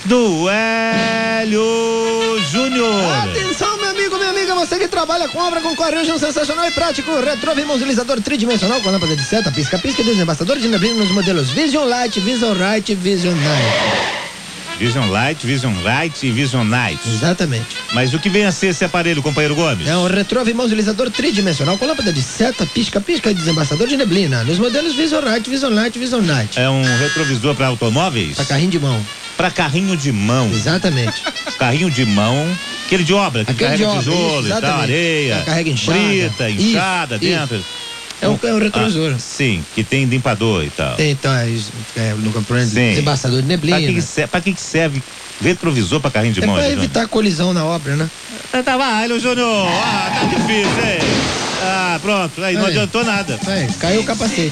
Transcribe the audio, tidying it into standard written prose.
do Hélio Júnior. Atenção, meu amigo, minha amiga, você que trabalha com obra, concorre hoje um sensacional e prático retroimobilizador tridimensional com lâmpada de seta, pisca-pisca e desembastador de neblina nos modelos Vision Light, Vision Right e Vision Night. Vision Light, Vision Right e Vision Night. Exatamente. Mas o que vem a ser esse aparelho, companheiro Gomes? É um retroimobilizador tridimensional com lâmpada de seta, pisca-pisca e desembastador de neblina nos modelos Vision Right, Vision Light e Vision Night. É um retrovisor para automóveis? Pra carrinho de mão. Para carrinho de mão. Exatamente. Carrinho de mão, aquele de obra, que Aquele carrega de obra, tijolo isso, e tal, areia, carrega enxada. brita, enxada Isso, dentro. isso. É um retrovisor. Sim, que tem limpador e tal. Tem, então, no componente desembastador de neblina. Pra que serve retrovisor para carrinho de mão? Pra evitar colisão na obra, né? Tá lá, Hélio Júnior. Tá difícil, hein? Pronto, aí não adiantou nada. Caiu o capacete.